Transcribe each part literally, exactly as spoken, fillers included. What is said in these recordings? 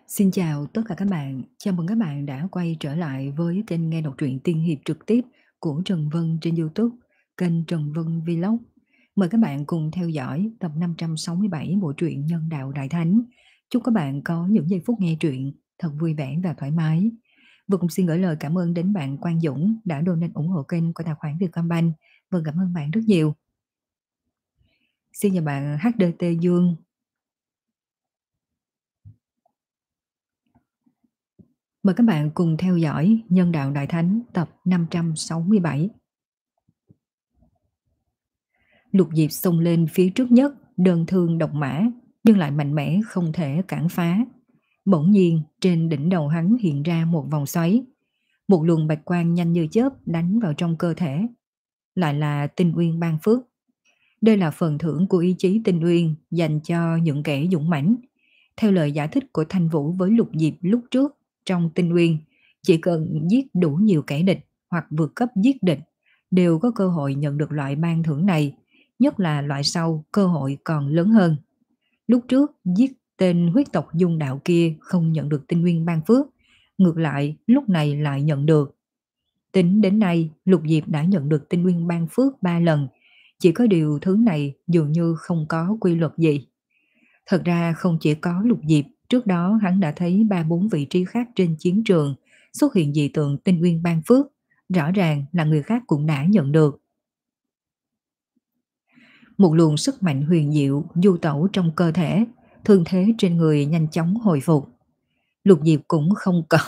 Xin chào tất cả các bạn, chào mừng các bạn đã quay trở lại với kênh nghe đọc truyện tiên hiệp trực tiếp của Trần Vân trên YouTube, kênh Trần Vân Vlog. Mời các bạn cùng theo dõi tập năm trăm sáu mươi bảy bộ truyện Nhân đạo Đại Thánh. Chúc các bạn có những giây phút nghe truyện thật vui vẻ và thoải mái. Và cũng xin gửi lời cảm ơn đến bạn Quang Dũng đã donate ủng hộ kênh qua tài khoản Vietcombank. Vâng, cảm ơn bạn rất nhiều. Xin chào bạn hát đê tê Dương. Mời các bạn cùng theo dõi Nhân đạo Đại Thánh tập năm trăm sáu mươi bảy. Lục Diệp xông lên phía trước nhất, đơn thương độc mã, nhưng lại mạnh mẽ không thể cản phá. Bỗng nhiên, trên đỉnh đầu hắn hiện ra một vòng xoáy. Một luồng bạch quang nhanh như chớp đánh vào trong cơ thể. Lại là tinh uyên ban phước. Đây là phần thưởng của ý chí tinh uyên dành cho những kẻ dũng mãnh. Theo lời giải thích của Thanh Vũ với Lục Diệp lúc trước, trong tinh uyên, chỉ cần giết đủ nhiều kẻ địch hoặc vượt cấp giết địch, đều có cơ hội nhận được loại ban thưởng này, nhất là loại sau cơ hội còn lớn hơn. Lúc trước giết tên huyết tộc dung đạo kia không nhận được tinh nguyên ban phước, ngược lại lúc này lại nhận được. Tính đến nay Lục Diệp đã nhận được tinh nguyên ban phước ba lần, chỉ có điều thứ này dường như không có quy luật gì. Thật ra không chỉ có Lục Diệp, trước đó hắn đã thấy ba bốn vị trí khác trên chiến trường xuất hiện dị tượng tinh nguyên ban phước, rõ ràng là người khác cũng đã nhận được. Một luồng sức mạnh huyền diệu du tẩu trong cơ thể, thương thế trên người nhanh chóng hồi phục. Lục Diệp cũng không có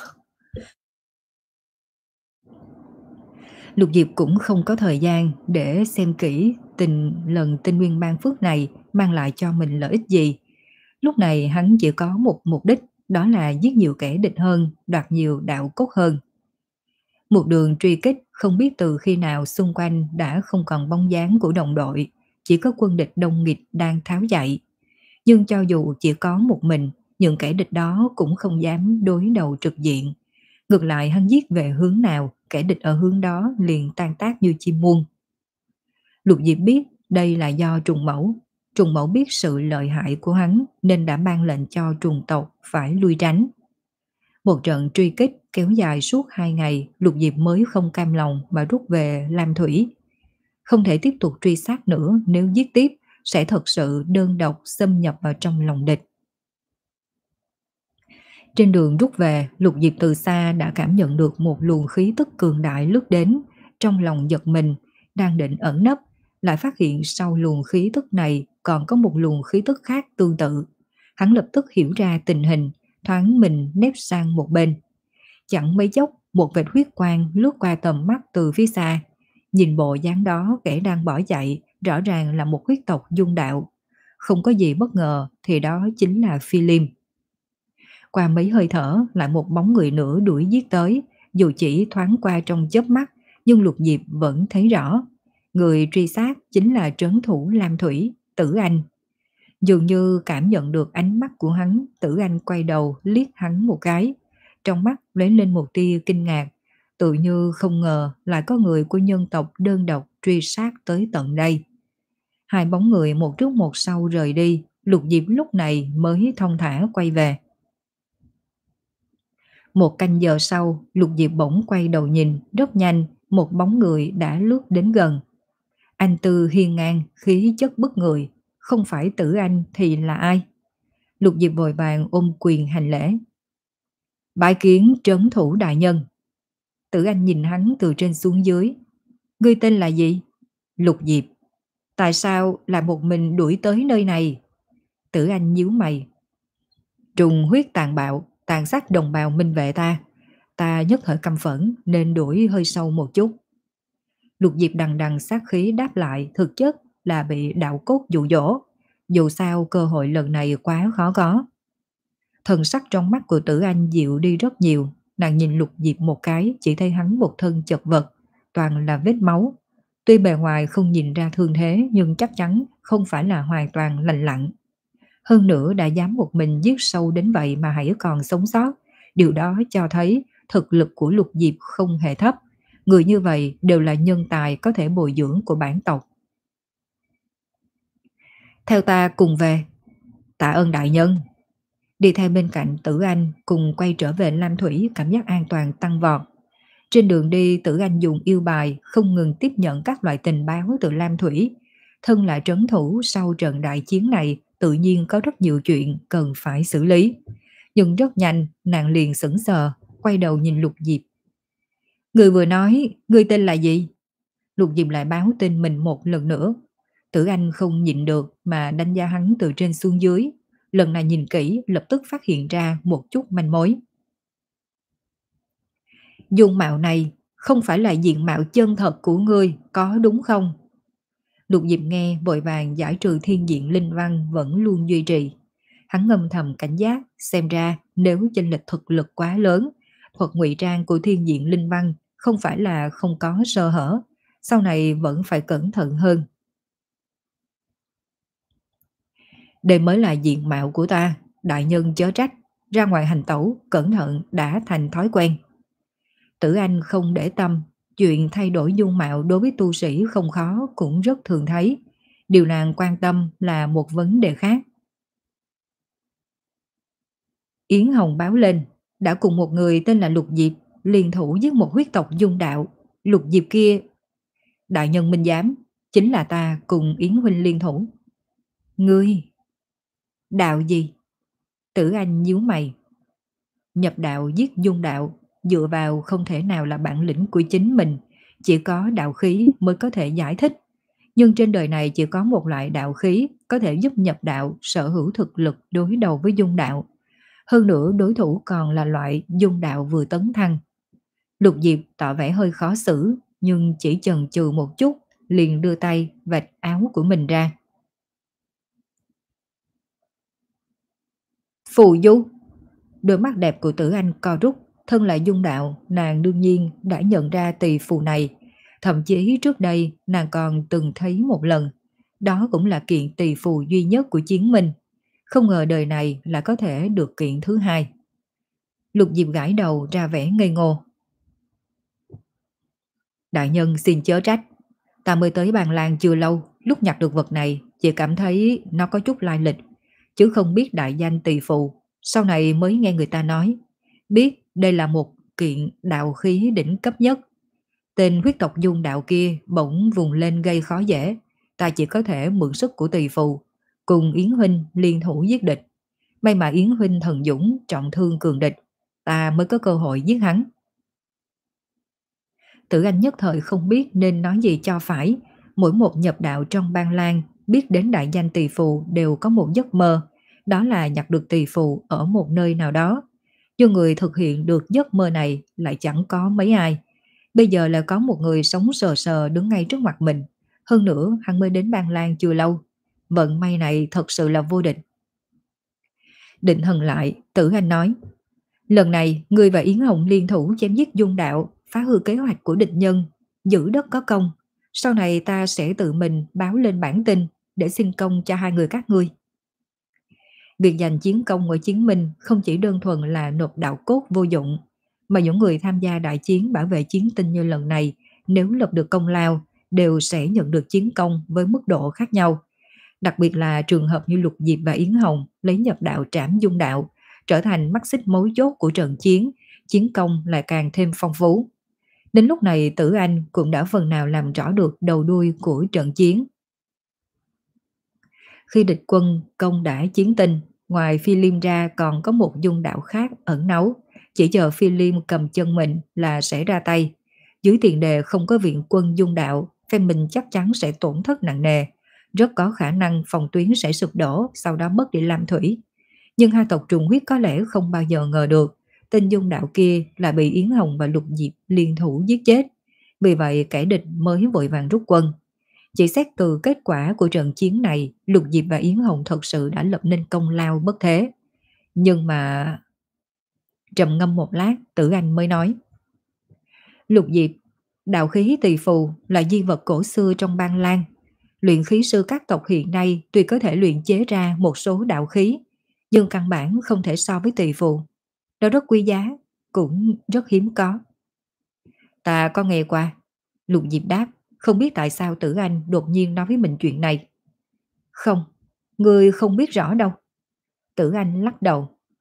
Lục Diệp cũng không có thời gian để xem kỹ tình lần tinh nguyên ban phước này mang lại cho mình lợi ích gì. Lúc này hắn chỉ có một mục đích, đó là giết nhiều kẻ địch hơn, đoạt nhiều đạo cốt hơn. Một đường truy kích không biết từ khi nào xung quanh đã không còn bóng dáng của đồng đội, chỉ có quân địch đông nghịt đang tháo chạy. Nhưng cho dù chỉ có một mình, những kẻ địch đó cũng không dám đối đầu trực diện. Ngược lại hắn giết về hướng nào, kẻ địch ở hướng đó liền tan tác như chim muôn. Lục Diệp biết đây là do trùng mẫu. Trùng mẫu biết sự lợi hại của hắn nên đã ban lệnh cho trùng tộc phải lui tránh. Một trận truy kích kéo dài suốt hai ngày, Lục Diệp mới không cam lòng mà rút về Lam Thủy. Không thể tiếp tục truy sát nữa, nếu giết tiếp sẽ thật sự đơn độc xâm nhập vào trong lòng địch. Trên đường rút về, Lục Diệp từ xa đã cảm nhận được một luồng khí tức cường đại lướt đến, trong lòng giật mình, đang định ẩn nấp, lại phát hiện sau luồng khí tức này còn có một luồng khí tức khác tương tự. Hắn lập tức hiểu ra tình hình, thoáng mình nép sang một bên. Chẳng mấy chốc, một vệt huyết quang lướt qua tầm mắt từ phía xa. Nhìn bộ dáng đó, kẻ đang bỏ chạy rõ ràng là một huyết tộc dung đạo. Không có gì bất ngờ thì đó chính là Phi Liêm. Qua mấy hơi thở lại một bóng người nữa đuổi giết tới, dù chỉ thoáng qua trong chớp mắt nhưng Lục Diệp vẫn thấy rõ. Người truy sát chính là trấn thủ Lam Thủy, Tử Anh. Dường như cảm nhận được ánh mắt của hắn, Tử Anh quay đầu liếc hắn một cái. Trong mắt lóe lên một tia kinh ngạc, tự như không ngờ lại có người của nhân tộc đơn độc truy sát tới tận đây. Hai bóng người một trước một sau rời đi, Lục Diệp lúc này mới thong thả quay về. Một canh giờ sau, Lục Diệp bỗng quay đầu nhìn, rất nhanh, một bóng người đã lướt đến gần. Anh Tư hiên ngang, khí chất bức người, không phải Tử Anh thì là ai? Lục Diệp vội vàng ôm quyền hành lễ. Bái kiến trấn thủ đại nhân. Tử Anh nhìn hắn từ trên xuống dưới. Ngươi tên là gì? Lục Diệp. Tại sao lại một mình đuổi tới nơi này? Tử Anh nhíu mày. Trùng huyết tàn bạo, tàn sát đồng bào minh vệ ta. Ta nhất thời căm phẫn nên đuổi hơi sâu một chút. Lục Diệp đằng đằng sát khí đáp lại, thực chất là bị đạo cốt dụ dỗ. Dù sao cơ hội lần này quá khó có. Thần sắc trong mắt của Tử Anh dịu đi rất nhiều. Nàng nhìn Lục Diệp một cái, chỉ thấy hắn một thân chật vật, toàn là vết máu. Tuy bề ngoài không nhìn ra thương thế nhưng chắc chắn không phải là hoàn toàn lành lặn. Hơn nữa đã dám một mình giết sâu đến vậy mà hãy còn sống sót. Điều đó cho thấy thực lực của Lục Diệp không hề thấp. Người như vậy đều là nhân tài có thể bồi dưỡng của bản tộc. Theo ta cùng về. Tạ ơn đại nhân. Đi theo bên cạnh Tử Anh cùng quay trở về Lam Thủy, cảm giác an toàn tăng vọt. Trên đường đi, Tử Anh dùng yêu bài không ngừng tiếp nhận các loại tình báo từ Lam Thủy. Thân là trấn thủ sau trận đại chiến này, tự nhiên có rất nhiều chuyện cần phải xử lý. Nhưng rất nhanh, nàng liền sững sờ, quay đầu nhìn Lục Diệp. Người vừa nói, người tên là gì? Lục Diệp lại báo tên mình một lần nữa. Tử Anh không nhịn được mà đánh giá hắn từ trên xuống dưới. Lần này nhìn kỹ, lập tức phát hiện ra một chút manh mối. Dung mạo này không phải là diện mạo chân thật của ngươi, có đúng không? Lục Diệp nghe vội vàng giải trừ thiên diện linh văn vẫn luôn duy trì. Hắn ngâm thầm cảnh giác, xem ra nếu chênh lệch thực lực quá lớn, thuật ngụy trang của thiên diện linh văn không phải là không có sơ hở, sau này vẫn phải cẩn thận hơn. Đây mới là diện mạo của ta, đại nhân chớ trách, ra ngoài hành tẩu, cẩn thận đã thành thói quen. Tử Anh không để tâm, chuyện thay đổi dung mạo đối với tu sĩ không khó cũng rất thường thấy. Điều nàng quan tâm là một vấn đề khác. Yến Hồng báo lên, đã cùng một người tên là Lục Diệp liên thủ giết một huyết tộc dung đạo. Lục Diệp kia, đại nhân minh giám, chính là ta cùng Yến Huynh liên thủ. Ngươi, đạo gì? Tử Anh nhíu mày. Nhập đạo giết dung đạo, dựa vào không thể nào là bản lĩnh của chính mình, chỉ có đạo khí mới có thể giải thích. Nhưng trên đời này chỉ có một loại đạo khí có thể giúp nhập đạo sở hữu thực lực đối đầu với dung đạo. Hơn nữa đối thủ còn là loại dung đạo vừa tấn thăng. Lục Diệp tỏ vẻ hơi khó xử, nhưng chỉ chần chừ một chút, liền đưa tay vạch áo của mình ra. Phù du. Đôi mắt đẹp của Tử Anh co rút, thân là dung đạo, nàng đương nhiên đã nhận ra tỳ phù này. Thậm chí trước đây nàng còn từng thấy một lần. Đó cũng là kiện tỳ phù duy nhất của Chiến Minh. Không ngờ đời này là có thể được kiện thứ hai. Lục Diệp gãi đầu ra vẻ ngây ngô. Đại nhân xin chớ trách. Ta mới tới Bàn Lan chưa lâu, lúc nhặt được vật này chỉ cảm thấy nó có chút lai lịch, chứ không biết đại danh tỳ phù. Sau này mới nghe người ta nói, biết đây là một kiện đạo khí đỉnh cấp nhất. Tên huyết tộc dung đạo kia bỗng vùng lên gây khó dễ, ta chỉ có thể mượn sức của tỳ phù, cùng Yến Huynh liên thủ giết địch. May mà Yến Huynh thần dũng trọng thương cường địch, ta mới có cơ hội giết hắn. Tử Anh nhất thời không biết nên nói gì cho phải. Mỗi một nhập đạo trong Ban Lan biết đến đại danh tỳ phù đều có một giấc mơ, đó là nhặt được tỳ phù ở một nơi nào đó. Nhưng người thực hiện được giấc mơ này lại chẳng có mấy ai. Bây giờ là có một người sống sờ sờ đứng ngay trước mặt mình. Hơn nữa hắn mới đến Ban Lan chưa lâu. Vận may này thật sự là vô địch. Định thần lại, Tử Anh nói, lần này ngươi và Yến Hồng liên thủ chém giết dung đạo, phá hư kế hoạch của địch nhân, giữ đất có công. Sau này ta sẽ tự mình báo lên bản tin để xin công cho hai người các ngươi. Việc giành chiến công ở Chiến Minh không chỉ đơn thuần là nộp đạo cốt vô dụng, mà những người tham gia đại chiến bảo vệ chiến tinh như lần này, nếu lập được công lao, đều sẽ nhận được chiến công với mức độ khác nhau. Đặc biệt là trường hợp như Lục Diệp và Yến Hồng lấy nhập đạo trảm dung đạo, trở thành mắt xích mấu chốt của trận chiến, chiến công lại càng thêm phong phú. Đến lúc này Tử Anh cũng đã phần nào làm rõ được đầu đuôi của trận chiến. Khi địch quân công đã chiến tinh, ngoài Phi Liêm ra còn có một dung đạo khác ẩn náu, chỉ chờ Phi Liêm cầm chân mình là sẽ ra tay. Dưới tiền đề không có viện quân dung đạo, phe mình chắc chắn sẽ tổn thất nặng nề, rất có khả năng phòng tuyến sẽ sụp đổ, sau đó mất đi Lam Thủy. Nhưng hai tộc trùng huyết có lẽ không bao giờ ngờ được tên dung đạo kia là bị Yến Hồng và Lục Diệp liên thủ giết chết. Vì vậy kẻ địch mới vội vàng rút quân. Chỉ xét từ kết quả của trận chiến này, Lục Diệp và Yến Hồng thật sự đã lập nên công lao bất thế. Nhưng mà... Trầm ngâm một lát, Tử Anh mới nói, Lục Diệp, đạo khí tỳ phù là di vật cổ xưa trong Ban Lan. Luyện khí sư các tộc hiện nay tuy có thể luyện chế ra một số đạo khí, nhưng căn bản không thể so với tỳ phù. Nó rất quý giá, cũng rất hiếm có. Ta có nghe qua. Lục Diệp đáp, không biết tại sao Tử Anh đột nhiên nói với mình chuyện này. Không, ngươi không biết rõ đâu. Tử Anh lắc đầu.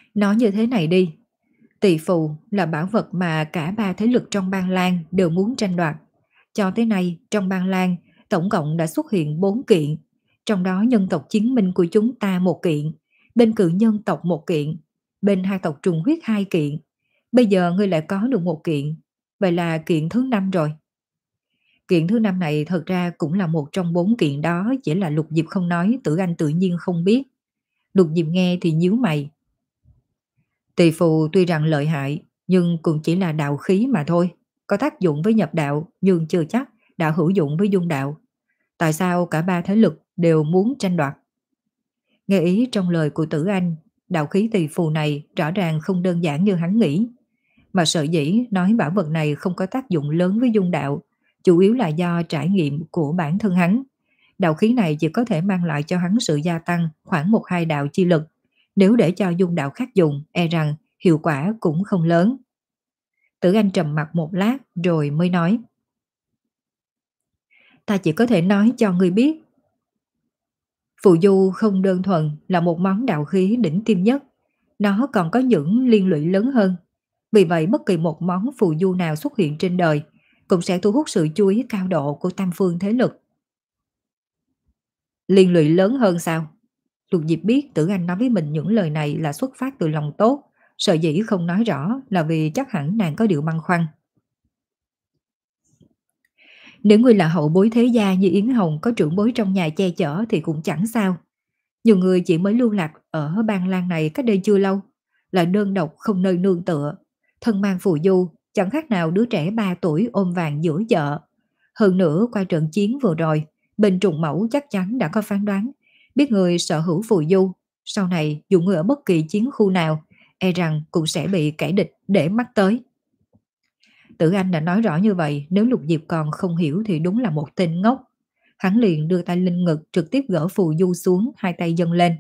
Nói như thế này đi, Tỳ phù là bảo vật mà cả ba thế lực trong Ban Lan đều muốn tranh đoạt. Cho tới nay, trong Ban Lan, tổng cộng đã xuất hiện bốn kiện, trong đó nhân tộc chiến minh của chúng ta một kiện, bên cự nhân tộc một kiện, bên hai tộc trùng huyết hai kiện. Bây giờ ngươi lại có được một kiện, vậy là kiện thứ năm rồi. Kiện thứ năm này thật ra cũng là một trong bốn kiện đó, chỉ là Lục Diệp không nói, Tử Anh tự nhiên không biết. Lục Diệp nghe thì nhíu mày. Tỳ phù tuy rằng lợi hại, nhưng cũng chỉ là đạo khí mà thôi. Có tác dụng với nhập đạo, nhưng chưa chắc đã hữu dụng với dung đạo. Tại sao cả ba thế lực đều muốn tranh đoạt? Nghe ý trong lời của Tử Anh, đạo khí tỳ phù này rõ ràng không đơn giản như hắn nghĩ. Mà sợ dĩ nói bảo vật này không có tác dụng lớn với dung đạo, chủ yếu là do trải nghiệm của bản thân hắn. Đạo khí này chỉ có thể mang lại cho hắn sự gia tăng khoảng một hai đạo chi lực. Nếu để cho dung đạo khác dùng, e rằng hiệu quả cũng không lớn. Tử Anh trầm mặt một lát rồi mới nói. Ta chỉ có thể nói cho ngươi biết. Phù du không đơn thuần là một món đạo khí đỉnh tiêm nhất. Nó còn có những liên lụy lớn hơn. Vì vậy bất kỳ một món phù du nào xuất hiện trên đời cũng sẽ thu hút sự chú ý cao độ của tam phương thế lực. Liên lụy lớn hơn sao? Lục Diệp biết Tử Anh nói với mình những lời này là xuất phát từ lòng tốt, sợ dĩ không nói rõ là vì chắc hẳn nàng có điều băn khoăn. Nếu ngươi là hậu bối thế gia như Yến Hồng có trưởng bối trong nhà che chở thì cũng chẳng sao. Nhiều người chỉ mới lưu lạc ở Ban Lan này cách đây chưa lâu, là đơn độc không nơi nương tựa, thân mang phù du, chẳng khác nào đứa trẻ ba tuổi ôm vàng giữa chợ. Hơn nữa qua trận chiến vừa rồi, bên trùng mẫu chắc chắn đã có phán đoán, biết người sở hữu phù du, sau này dù người ở bất kỳ chiến khu nào, e rằng cũng sẽ bị kẻ địch để mắt tới. Tử Anh đã nói rõ như vậy, nếu Lục Diệp còn không hiểu thì đúng là một tên ngốc. Hắn liền đưa tay lên ngực trực tiếp gỡ phù du xuống, hai tay dâng lên.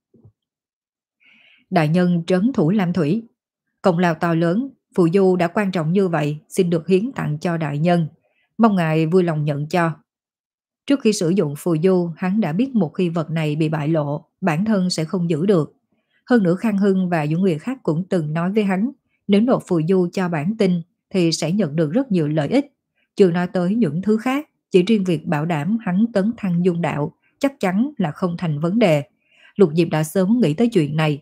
Đại nhân trấn thủ Lam Thủy, công lao to lớn, phù du đã quan trọng như vậy, xin được hiến tặng cho đại nhân. Mong ngài vui lòng nhận cho. Trước khi sử dụng phù du, hắn đã biết một khi vật này bị bại lộ, bản thân sẽ không giữ được. Hơn nữa Khang Hưng và những người khác cũng từng nói với hắn, nếu nộp phù du cho bản tinh thì sẽ nhận được rất nhiều lợi ích. Chưa nói tới những thứ khác, chỉ riêng việc bảo đảm hắn tấn thăng dung đạo chắc chắn là không thành vấn đề. Lục Diệp đã sớm nghĩ tới chuyện này.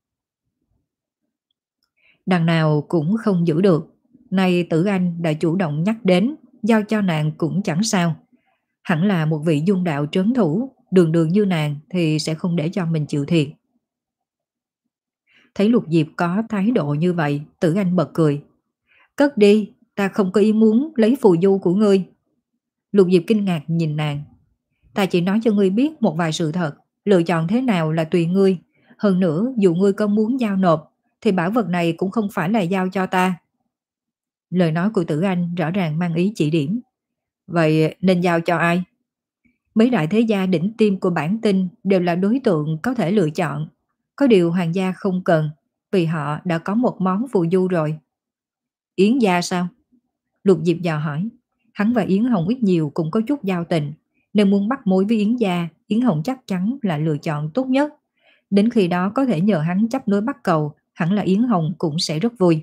Đằng nào cũng không giữ được. Nay Tử Anh đã chủ động nhắc đến, giao cho nàng cũng chẳng sao. Hẳn là một vị dung đạo trấn thủ, đường đường như nàng thì sẽ không để cho mình chịu thiệt. Thấy Lục Diệp có thái độ như vậy, Tử Anh bật cười. Cất đi, ta không có ý muốn lấy phù du của ngươi. Lục Diệp kinh ngạc nhìn nàng. Ta chỉ nói cho ngươi biết một vài sự thật, lựa chọn thế nào là tùy ngươi. Hơn nữa, dù ngươi có muốn giao nộp, thì bảo vật này cũng không phải là giao cho ta. Lời nói của Tử Anh rõ ràng mang ý chỉ điểm. Vậy nên giao cho ai? Mấy đại thế gia đỉnh tiêm của bản tinh đều là đối tượng có thể lựa chọn. Có điều hoàng gia không cần, vì họ đã có một món phù du rồi. Yến gia sao? Lục Diệp dò hỏi. Hắn và Yến Hồng ít nhiều cũng có chút giao tình, nên muốn bắt mối với Yến gia, Yến Hồng chắc chắn là lựa chọn tốt nhất. Đến khi đó có thể nhờ hắn chấp nối bắt cầu, hẳn là Yến Hồng cũng sẽ rất vui.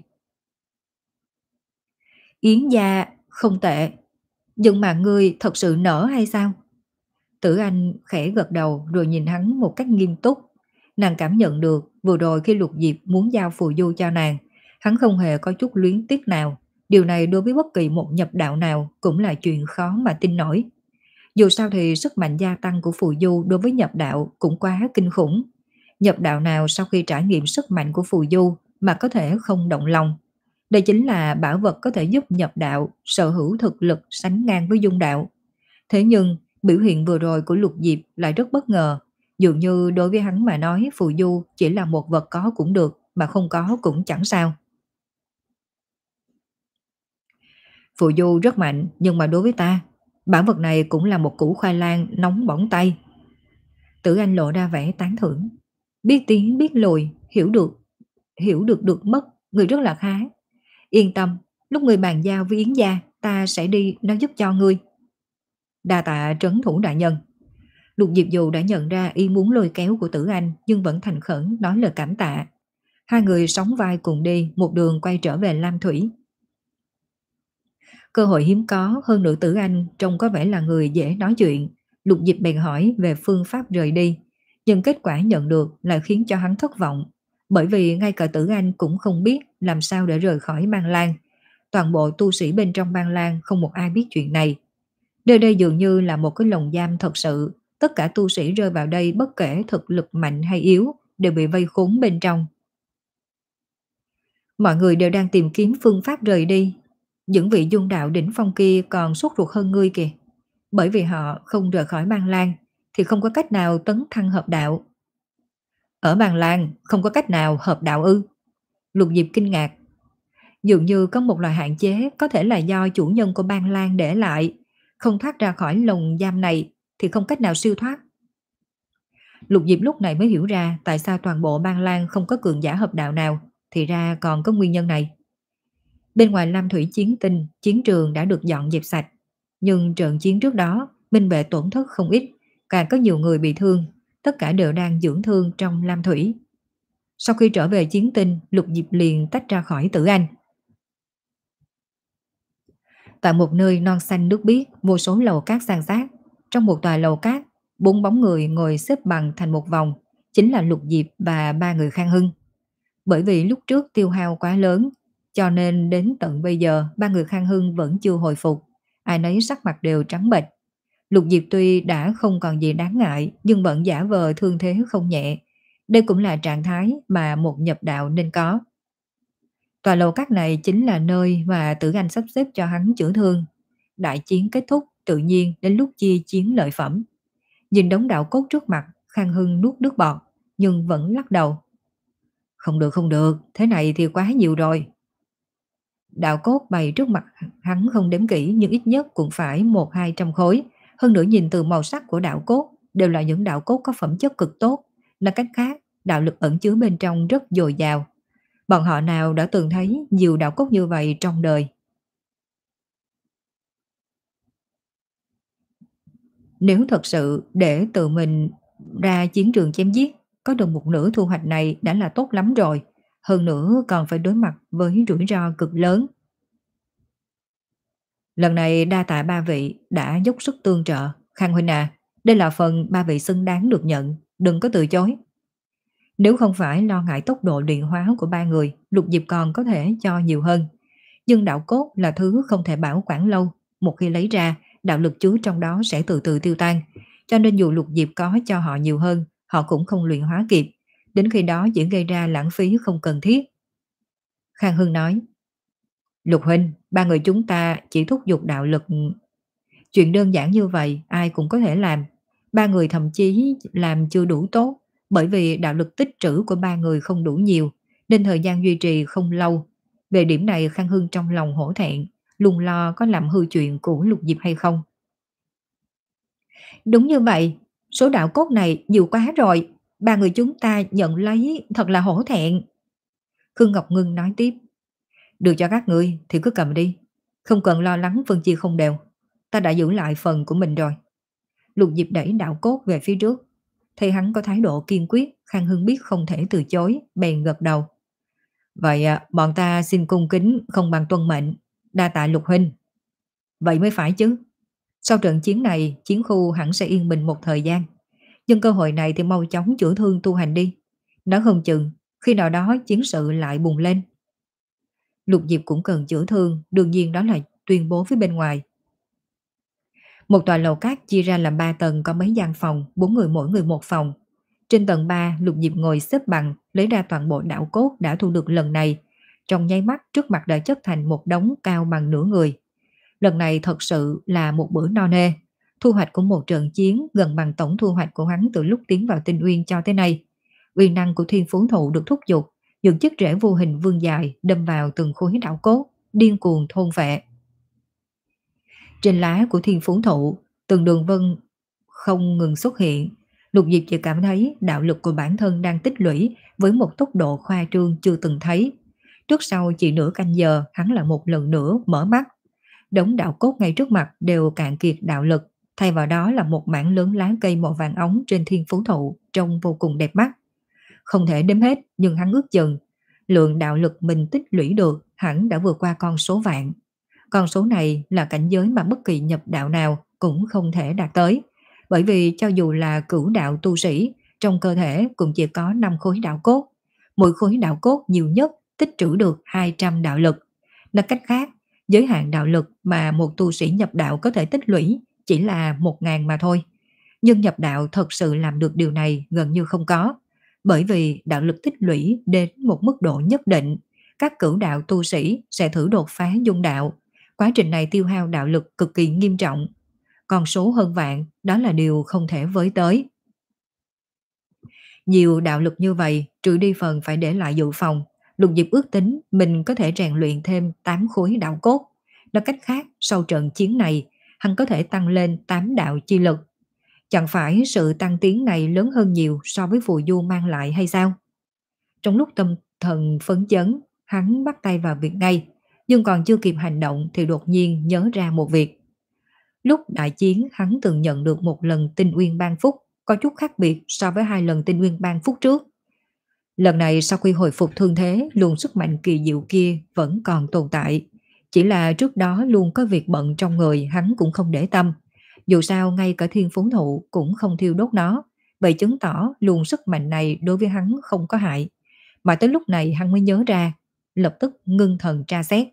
Yến gia không tệ, nhưng mà ngươi thật sự nỡ hay sao? Tử Anh khẽ gật đầu rồi nhìn hắn một cách nghiêm túc. Nàng cảm nhận được vừa rồi khi Lục Diệp muốn giao phù du cho nàng, hắn không hề có chút luyến tiếc nào. Điều này đối với bất kỳ một nhập đạo nào cũng là chuyện khó mà tin nổi. Dù sao thì sức mạnh gia tăng của phù du đối với nhập đạo cũng quá kinh khủng. Nhập đạo nào sau khi trải nghiệm sức mạnh của phù du mà có thể không động lòng. Đây chính là bảo vật có thể giúp nhập đạo sở hữu thực lực sánh ngang với dung đạo. Thế nhưng biểu hiện vừa rồi của Lục Diệp lại rất bất ngờ. Dường như đối với hắn mà nói phù du chỉ là một vật có cũng được, mà không có cũng chẳng sao. Phù du rất mạnh, nhưng mà đối với ta, bảo vật này cũng là một củ khoai lang nóng bỏng tay. Tử Anh lộ ra vẻ tán thưởng. Biết tiến biết lùi, hiểu được, hiểu được được mất, người rất là khá. Yên tâm, lúc người bàn giao với Yến gia, ta sẽ đi nói giúp cho ngươi. Đa tạ trấn thủ đại nhân. Lục Diệp dù đã nhận ra ý muốn lôi kéo của Tử Anh, nhưng vẫn thành khẩn nói lời cảm tạ. Hai người sóng vai cùng đi, một đường quay trở về Lam Thủy. Cơ hội hiếm có, hơn nữa Tử Anh trông có vẻ là người dễ nói chuyện. Lục Dịch bèn hỏi về phương pháp rời đi, nhưng kết quả nhận được lại khiến cho hắn thất vọng, bởi vì ngay cả Tử Anh cũng không biết làm sao để rời khỏi Bang Lang. Toàn bộ tu sĩ bên trong Bang Lang không một ai biết chuyện này. Nơi đây dường như là một cái lồng giam thật sự, tất cả tu sĩ rơi vào đây bất kể thực lực mạnh hay yếu đều bị vây khốn bên trong. Mọi người đều đang tìm kiếm phương pháp rời đi. Những vị dung đạo đỉnh phong kia còn sốt ruột hơn ngươi kìa. Bởi vì họ không rời khỏi Bang Lang thì không có cách nào tấn thăng hợp đạo. Ở Bang Lang không có cách nào hợp đạo ư? Lục Diệp kinh ngạc. Dường như có một loại hạn chế có thể là do chủ nhân của Bang Lang để lại. Không thoát ra khỏi lồng giam này thì không cách nào siêu thoát. Lục Diệp lúc này mới hiểu ra tại sao toàn bộ Bang Lang không có cường giả hợp đạo nào. Thì ra còn có nguyên nhân này. Bên ngoài Lam Thủy chiến tinh, chiến trường đã được dọn dẹp sạch. Nhưng trận chiến trước đó, minh vệ tổn thất không ít, càng có nhiều người bị thương, tất cả đều đang dưỡng thương trong Lam Thủy. Sau khi trở về chiến tinh, Lục Diệp liền tách ra khỏi Tử Anh. Tại một nơi non xanh nước biếc, vô số lầu cát san sát. Trong một tòa lầu cát, bốn bóng người ngồi xếp bằng thành một vòng, chính là Lục Diệp và ba người Khang Hưng. Bởi vì lúc trước tiêu hao quá lớn, cho nên đến tận bây giờ ba người Khang Hưng vẫn chưa hồi phục, ai nấy sắc mặt đều trắng bệch. Lục Diệp tuy đã không còn gì đáng ngại nhưng vẫn giả vờ thương thế không nhẹ. Đây cũng là trạng thái mà một nhập đạo nên có. Tòa lầu cát này chính là nơi mà Tử Anh sắp xếp cho hắn chữa thương. Đại chiến kết thúc, tự nhiên đến lúc chia chiến lợi phẩm. Nhìn đống đạo cốt trước mặt, Khang Hưng nuốt nước bọt nhưng vẫn lắc đầu. Không được không được, thế này thì quá nhiều rồi. Đạo cốt bày trước mặt hắn không đếm kỹ nhưng ít nhất cũng phải một hai trăm khối. Hơn nữa nhìn từ màu sắc của đạo cốt đều là những đạo cốt có phẩm chất cực tốt. Nói cách khác, đạo lực ẩn chứa bên trong rất dồi dào. Bọn họ nào đã từng thấy nhiều đạo cốt như vậy trong đời. Nếu thật sự để tự mình ra chiến trường chém giết, có được một nửa thu hoạch này đã là tốt lắm rồi. Hơn nữa còn phải đối mặt với rủi ro cực lớn. Lần này đa tạ ba vị đã dốc sức tương trợ. Khang huynh à, đây là phần ba vị xứng đáng được nhận, đừng có từ chối. Nếu không phải lo ngại tốc độ luyện hóa của ba người, Lục Diệp còn có thể cho nhiều hơn. Nhưng đạo cốt là thứ không thể bảo quản lâu, một khi lấy ra, đạo lực chứa trong đó sẽ từ từ tiêu tan. Cho nên dù Lục Diệp có cho họ nhiều hơn, họ cũng không luyện hóa kịp. Đến khi đó chỉ gây ra lãng phí không cần thiết. Khang Hưng nói, Lục huynh, ba người chúng ta chỉ thúc giục đạo lực. Chuyện đơn giản như vậy ai cũng có thể làm. Ba người thậm chí làm chưa đủ tốt, bởi vì đạo lực tích trữ của ba người không đủ nhiều, nên thời gian duy trì không lâu. Về điểm này Khang Hưng trong lòng hổ thẹn, luôn lo có làm hư chuyện của Lục Diệp hay không. Đúng như vậy, số đạo cốt này nhiều quá rồi, ba người chúng ta nhận lấy thật là hổ thẹn. Khương Ngọc Ngân nói tiếp, được cho các ngươi thì cứ cầm đi, không cần lo lắng phân chia không đều, ta đã giữ lại phần của mình rồi. Lục Diệp đẩy đạo cốt về phía trước, thấy hắn có thái độ kiên quyết, Khang Hưng biết không thể từ chối, bèn gật đầu. Vậy à, bọn ta xin cung kính không bằng tuân mệnh, đa tạ Lục huynh. Vậy mới phải chứ. Sau trận chiến này, chiến khu hẳn sẽ yên bình một thời gian, nhưng cơ hội này thì mau chóng chữa thương tu hành đi. Nói không chừng, khi nào đó chiến sự lại bùng lên. Lục Diệp cũng cần chữa thương, đương nhiên đó là tuyên bố với bên ngoài. Một tòa lầu cát chia ra làm ba tầng có mấy gian phòng, bốn người mỗi người một phòng. Trên tầng ba, Lục Diệp ngồi xếp bằng, lấy ra toàn bộ đạo cốt đã thu được lần này. Trong nháy mắt trước mặt đã chất thành một đống cao bằng nửa người. Lần này thật sự là một bữa no nê. Thu hoạch của một trận chiến gần bằng tổng thu hoạch của hắn từ lúc tiến vào Tinh Uyên cho tới nay. Uy năng của Thiên Phú Thụ được thúc giục, những chiếc rễ vô hình vương dài đâm vào từng khối đạo cốt, điên cuồng thôn phệ. Trên lá của Thiên Phú Thụ, từng đường vân không ngừng xuất hiện. Lục Diệp chỉ cảm thấy đạo lực của bản thân đang tích lũy với một tốc độ khoa trương chưa từng thấy. Trước sau chỉ nửa canh giờ, hắn lại một lần nữa mở mắt. Đống đạo cốt ngay trước mặt đều cạn kiệt đạo lực, thay vào đó là một mảng lớn lá cây màu vàng óng trên Thiên Phú Thụ, trông vô cùng đẹp mắt. Không thể đếm hết, nhưng hắn ước chừng Lượng đạo lực mình tích lũy được hẳn đã vượt qua con số vạn. Con số này là cảnh giới mà bất kỳ nhập đạo nào cũng không thể đạt tới. Bởi vì cho dù là cửu đạo tu sĩ, trong cơ thể cũng chỉ có năm khối đạo cốt. Mỗi khối đạo cốt nhiều nhất tích trữ được hai trăm đạo lực. Nói cách khác, giới hạn đạo lực mà một tu sĩ nhập đạo có thể tích lũy chỉ là một ngàn mà thôi. Nhưng nhập đạo thật sự làm được điều này gần như không có. Bởi vì đạo lực tích lũy đến một mức độ nhất định, các cửu đạo tu sĩ sẽ thử đột phá dung đạo. Quá trình này tiêu hao đạo lực cực kỳ nghiêm trọng. Con số hơn vạn đó là điều không thể với tới. Nhiều đạo lực như vậy, trừ đi phần phải để lại dự phòng. Lục Diệp ước tính mình có thể rèn luyện thêm tám khối đạo cốt. Nói cách khác, sau trận chiến này, hắn có thể tăng lên tám đạo chi lực. Chẳng phải sự tăng tiến này lớn hơn nhiều so với phù du mang lại hay sao? Trong lúc tâm thần phấn chấn, hắn bắt tay vào việc ngay, nhưng còn chưa kịp hành động thì đột nhiên nhớ ra một việc. Lúc đại chiến hắn từng nhận được một lần tinh uyên ban phúc, có chút khác biệt so với hai lần tinh uyên ban phúc trước. Lần này sau khi hồi phục thương thế, luồng sức mạnh kỳ diệu kia vẫn còn tồn tại. Chỉ là trước đó luôn có việc bận trong người hắn cũng không để tâm. Dù sao ngay cả thiên phú thụ cũng không thiêu đốt nó, vậy chứng tỏ luồng sức mạnh này đối với hắn không có hại. Mà tới lúc này hắn mới nhớ ra, lập tức ngưng thần tra xét.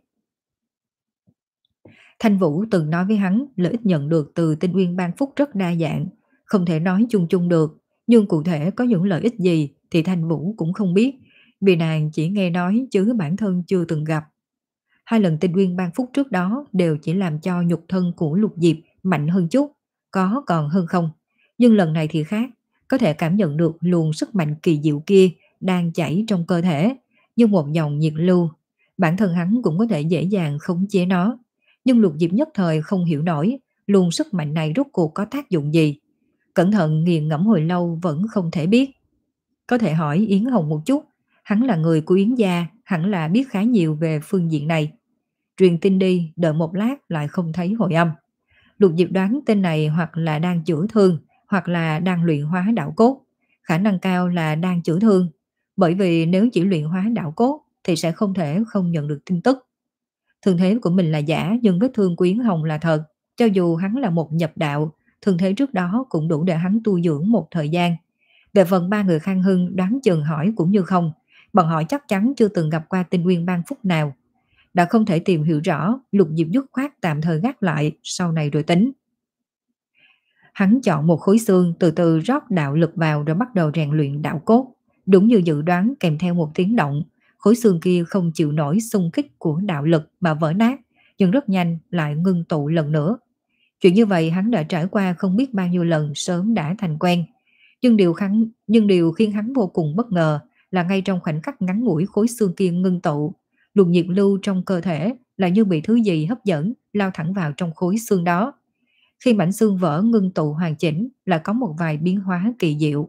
Thanh Vũ từng nói với hắn lợi ích nhận được từ tinh uyên ban phúc rất đa dạng, không thể nói chung chung được, nhưng cụ thể có những lợi ích gì thì Thanh Vũ cũng không biết, vì nàng chỉ nghe nói chứ bản thân chưa từng gặp. Hai lần tinh uyên ban phúc trước đó đều chỉ làm cho nhục thân của Lục Diệp mạnh hơn chút, có còn hơn không. Nhưng lần này thì khác, có thể cảm nhận được luồng sức mạnh kỳ diệu kia đang chảy trong cơ thể, như một dòng nhiệt lưu. Bản thân hắn cũng có thể dễ dàng khống chế nó. Nhưng Lục Diệp nhất thời không hiểu nổi luồng sức mạnh này rốt cuộc có tác dụng gì. Cẩn thận nghiền ngẫm hồi lâu vẫn không thể biết. Có thể hỏi Yến Hồng một chút, hắn là người của Yến gia, hẳn là biết khá nhiều về phương diện này. Truyền tin đi, đợi một lát lại không thấy hồi âm. Lục Diệp đoán tên này hoặc là đang chữa thương, hoặc là đang luyện hóa đạo cốt. Khả năng cao là đang chữa thương, bởi vì nếu chỉ luyện hóa đạo cốt thì sẽ không thể không nhận được tin tức. Thương thế của mình là giả, nhưng vết thương của Yến Hồng là thật. Cho dù hắn là một nhập đạo, thương thế trước đó cũng đủ để hắn tu dưỡng một thời gian. Về phần ba người Khang Hưng đoán chừng hỏi cũng như không, bọn họ chắc chắn chưa từng gặp qua tinh nguyên ban phúc nào. Đã không thể tìm hiểu rõ, Lục Diệp dứt khoát tạm thời gác lại, sau này rồi tính. Hắn chọn một khối xương, từ từ rót đạo lực vào rồi bắt đầu rèn luyện đạo cốt. Đúng như dự đoán, kèm theo một tiếng động, khối xương kia không chịu nổi xung kích của đạo lực mà vỡ nát, nhưng rất nhanh lại ngưng tụ lần nữa. Chuyện như vậy hắn đã trải qua không biết bao nhiêu lần, sớm đã thành quen. Nhưng điều, khăn, nhưng điều khiến hắn vô cùng bất ngờ là ngay trong khoảnh khắc ngắn ngủi khối xương kia ngưng tụ, luồng nhiệt lưu trong cơ thể là như bị thứ gì hấp dẫn, lao thẳng vào trong khối xương đó. Khi mảnh xương vỡ ngưng tụ hoàn chỉnh là có một vài biến hóa kỳ diệu.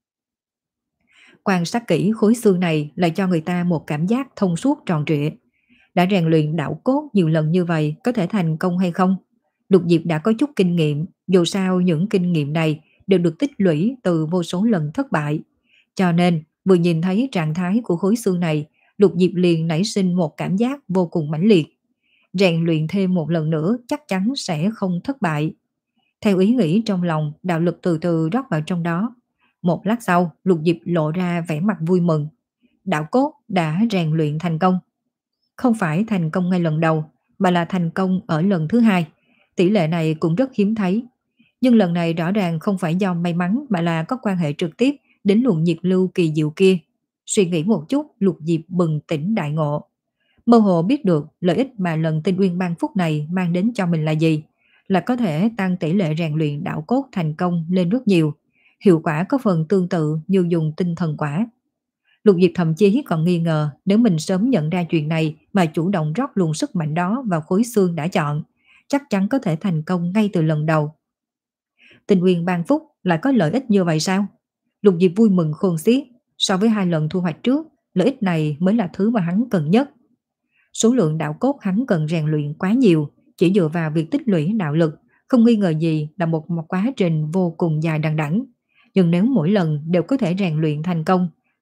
Quan sát kỹ khối xương này lại cho người ta một cảm giác thông suốt tròn trịa. Đã rèn luyện đạo cốt nhiều lần như vậy có thể thành công hay không? Lục Diệp đã có chút kinh nghiệm, dù sao những kinh nghiệm này đều được tích lũy từ vô số lần thất bại. Cho nên vừa nhìn thấy trạng thái của khối xương này, Lục Diệp liền nảy sinh một cảm giác vô cùng mãnh liệt. Rèn luyện thêm một lần nữa chắc chắn sẽ không thất bại. Theo ý nghĩ trong lòng, đạo lực từ từ rót vào trong đó. Một lát sau, Lục Diệp lộ ra vẻ mặt vui mừng. Đạo cốt đã rèn luyện thành công. Không phải thành công ngay lần đầu, mà là thành công ở lần thứ hai. Tỷ lệ này cũng rất hiếm thấy. Nhưng lần này rõ ràng không phải do may mắn mà là có quan hệ trực tiếp đến luồng nhiệt lưu kỳ diệu kia. Suy nghĩ một chút, Lục Diệp bừng tỉnh đại ngộ. Mơ hồ biết được lợi ích mà lần tinh uyên ban phúc này mang đến cho mình là gì. Là có thể tăng tỷ lệ rèn luyện đạo cốt thành công lên rất nhiều. Hiệu quả có phần tương tự như dùng tinh thần quả. Lục Diệp thậm chí còn nghi ngờ nếu mình sớm nhận ra chuyện này mà chủ động rót luồng sức mạnh đó vào khối xương đã chọn, chắc chắn có thể thành công ngay từ lần đầu. Tinh uyên ban phúc lại có lợi ích như vậy sao? Lục Diệp vui mừng khôn xiết. So với hai lần thu hoạch trước, lợi ích này mới là thứ mà hắn cần nhất. Số lượng đạo cốt hắn cần rèn luyện quá nhiều, chỉ dựa vào việc tích lũy đạo lực, không nghi ngờ gì là một, một quá trình vô cùng dài đằng đẵng. Nhưng nếu mỗi lần đều có thể rèn luyện thành công,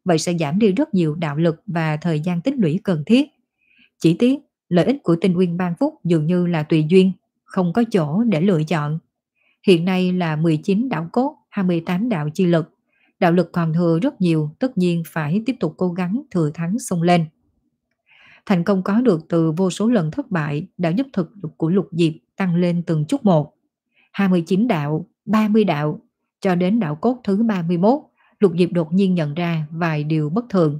vậy sẽ giảm đi rất nhiều đạo lực và thời gian tích lũy cần thiết. Chỉ tiếc, lợi ích của tinh nguyên ban phúc dường như là tùy duyên, không có chỗ để lựa chọn. Hiện nay là mười chín đạo cốt, hai mươi tám đạo chi lực. Đạo lực còn thừa rất nhiều, tất nhiên phải tiếp tục cố gắng thừa thắng xông lên. Thành công có được từ vô số lần thất bại đã giúp thực lực của Lục Diệp tăng lên từng chút một. hai mươi chín đạo, ba mươi đạo, cho đến đạo cốt thứ ba mươi mốt, Lục Diệp đột nhiên nhận ra vài điều bất thường.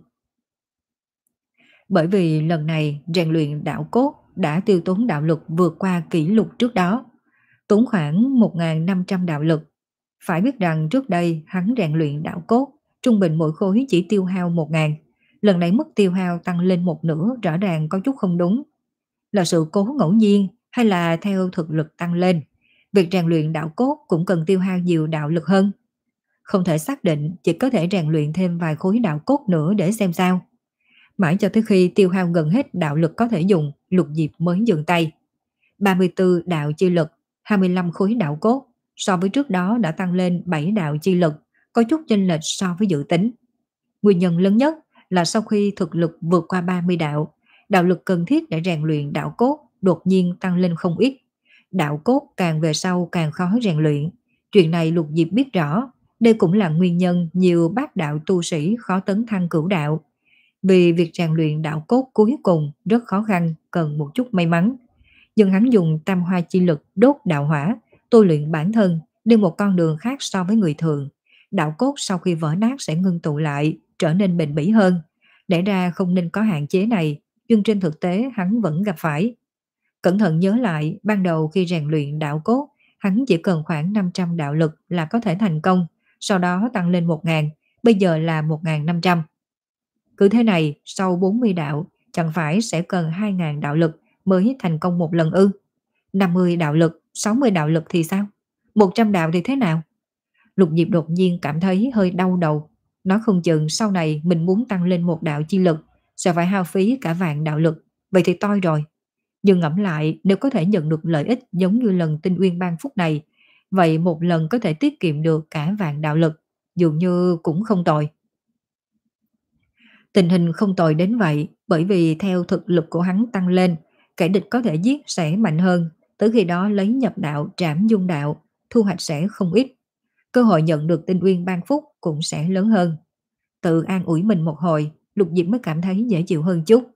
Bởi vì lần này rèn luyện đạo cốt đã tiêu tốn đạo lực vượt qua kỷ lục trước đó, tốn khoảng một nghìn năm trăm đạo lực. Phải biết rằng trước đây hắn rèn luyện đạo cốt, trung bình mỗi khối chỉ tiêu hao một nghìn. Lần này mức tiêu hao tăng lên một nửa rõ ràng có chút không đúng. Là sự cố ngẫu nhiên hay là theo thực lực tăng lên? Việc rèn luyện đạo cốt cũng cần tiêu hao nhiều đạo lực hơn. Không thể xác định, chỉ có thể rèn luyện thêm vài khối đạo cốt nữa để xem sao. Mãi cho tới khi tiêu hao gần hết đạo lực có thể dùng, Lục Diệp mới dừng tay. ba mươi tư đạo chi lực, hai mươi lăm khối đạo cốt, so với trước đó đã tăng lên bảy đạo chi lực, có chút chênh lệch so với dự tính. Nguyên nhân lớn nhất là sau khi thực lực vượt qua ba mươi đạo, đạo lực cần thiết để rèn luyện đạo cốt đột nhiên tăng lên không ít. Đạo cốt càng về sau càng khó rèn luyện. Chuyện này Lục Diệp biết rõ, đây cũng là nguyên nhân nhiều bác đạo tu sĩ khó tấn thăng cửu đạo. Vì việc rèn luyện đạo cốt cuối cùng rất khó khăn, cần một chút may mắn. Nhưng hắn dùng tam hoa chi lực đốt đạo hỏa, tôi luyện bản thân, đi một con đường khác so với người thường. Đạo cốt sau khi vỡ nát sẽ ngưng tụ lại, trở nên bền bỉ hơn. Lẽ ra không nên có hạn chế này, nhưng trên thực tế hắn vẫn gặp phải. Cẩn thận nhớ lại, ban đầu khi rèn luyện đạo cốt, hắn chỉ cần khoảng năm trăm đạo lực là có thể thành công, sau đó tăng lên một nghìn, bây giờ là một nghìn năm trăm. Cứ thế này, sau bốn mươi đạo, chẳng phải sẽ cần hai nghìn đạo lực mới thành công một lần ư? năm mươi đạo lực, sáu mươi đạo lực thì sao? một trăm đạo thì thế nào? Lục Diệp đột nhiên cảm thấy hơi đau đầu. Nó không chừng sau này mình muốn tăng lên một đạo chi lực, sẽ phải hao phí cả vạn đạo lực. Vậy thì toi rồi. Nhưng ngẫm lại, nếu có thể nhận được lợi ích giống như lần tinh uyên ban phúc này, vậy một lần có thể tiết kiệm được cả vạn đạo lực, dường như cũng không tồi. Tình hình không tồi đến vậy, bởi vì theo thực lực của hắn tăng lên, kẻ địch có thể giết sẽ mạnh hơn, tới khi đó lấy nhập đạo trảm dung đạo, thu hoạch sẽ không ít. Cơ hội nhận được tinh uyên ban phúc cũng sẽ lớn hơn. Tự an ủi mình một hồi, Lục Diệp mới cảm thấy dễ chịu hơn chút.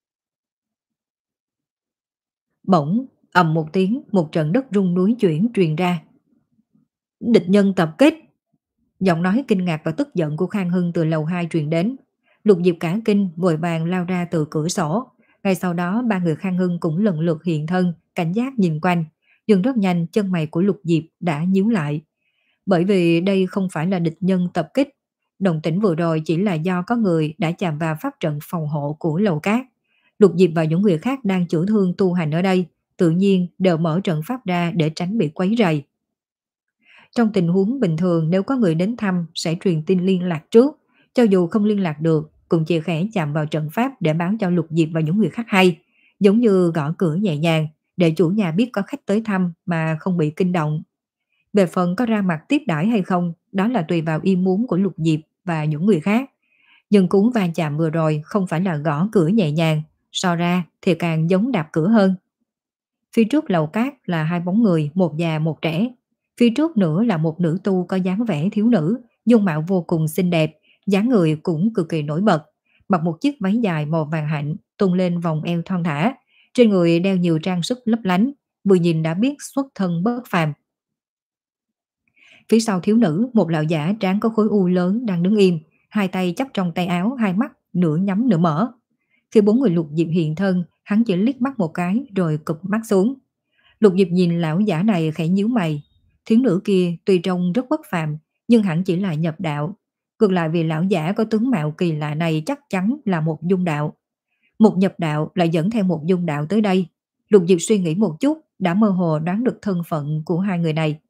Bỗng, ầm một tiếng, một trận đất rung núi chuyển truyền ra. Địch nhân tập kích. Giọng nói kinh ngạc và tức giận của Khang Hưng từ lầu hai truyền đến. Lục Diệp cả kinh, vội vàng lao ra từ cửa sổ. Ngay sau đó ba người Khang Hưng cũng lần lượt hiện thân, cảnh giác nhìn quanh. Nhưng rất nhanh chân mày của Lục Diệp đã nhíu lại. Bởi vì đây không phải là địch nhân tập kích. Động tĩnh vừa rồi chỉ là do có người đã chạm vào pháp trận phòng hộ của lầu cát. Lục Diệp và những người khác đang chữa thương tu hành ở đây, tự nhiên đều mở trận pháp ra để tránh bị quấy rầy. Trong tình huống bình thường nếu có người đến thăm sẽ truyền tin liên lạc trước, cho dù không liên lạc được cũng chỉ khẽ chạm vào trận pháp để báo cho Lục Diệp và những người khác hay, giống như gõ cửa nhẹ nhàng để chủ nhà biết có khách tới thăm mà không bị kinh động. Về phần có ra mặt tiếp đãi hay không, đó là tùy vào ý muốn của Lục Diệp và những người khác. Nhưng cú va chạm vừa rồi không phải là gõ cửa nhẹ nhàng, so ra thì càng giống đạp cửa hơn. Phía trước lầu cát là hai bóng người, một già một trẻ. Phía trước nữa là một nữ tu có dáng vẻ thiếu nữ, dung mạo vô cùng xinh đẹp, dáng người cũng cực kỳ nổi bật, mặc một chiếc váy dài màu vàng hạnh, tung lên vòng eo thon thả, trên người đeo nhiều trang sức lấp lánh, vừa nhìn đã biết xuất thân bất phàm. Phía sau thiếu nữ, một lão giả trán có khối u lớn đang đứng im, hai tay chắp trong tay áo, hai mắt nửa nhắm nửa mở. Khi bốn người Lục Diệp hiện thân, hắn chỉ liếc mắt một cái rồi cụp mắt xuống. Lục Diệp nhìn lão giả này khẽ nhíu mày. Thiếu nữ kia tuy trông rất bất phàm, nhưng hẳn chỉ là nhập đạo. Ngược lại vì lão giả có tướng mạo kỳ lạ này chắc chắn là một dung đạo. Một nhập đạo lại dẫn theo một dung đạo tới đây. Lục Diệp suy nghĩ một chút, đã mơ hồ đoán được thân phận của hai người này.